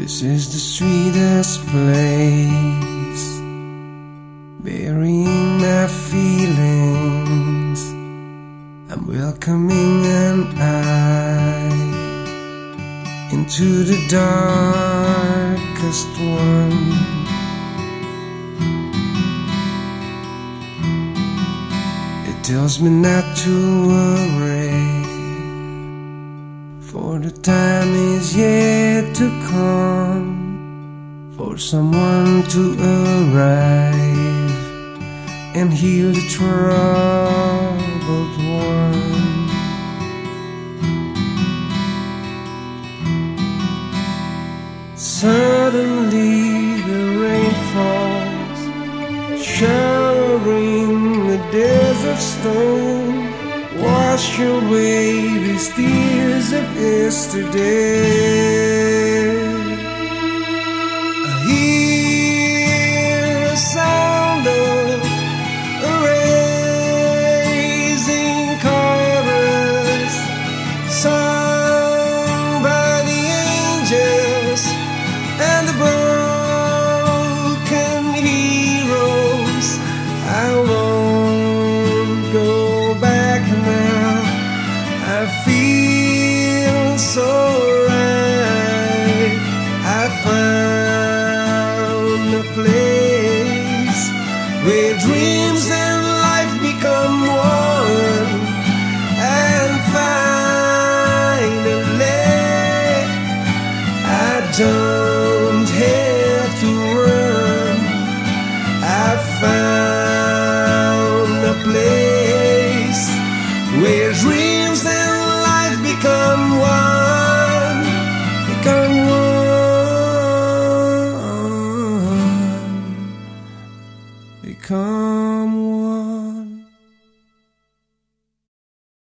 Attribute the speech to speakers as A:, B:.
A: This is the sweetest place, burying my feelings. I'm welcoming an eye into the darkest one. It tells me not to worry, for the time is yet to come, for someone to arrive and heal the troubled one. Suddenly the rain falls, showering the desert stone. Wash away these tears of yesterday. I hear a sound of a raising chorus, sung by the angels and the broken heroes. I won't go back now. I feel so right. I found a place where dreams and life become one, and finally I don't have to run. I found a place where dreams and life become one, become one, become one.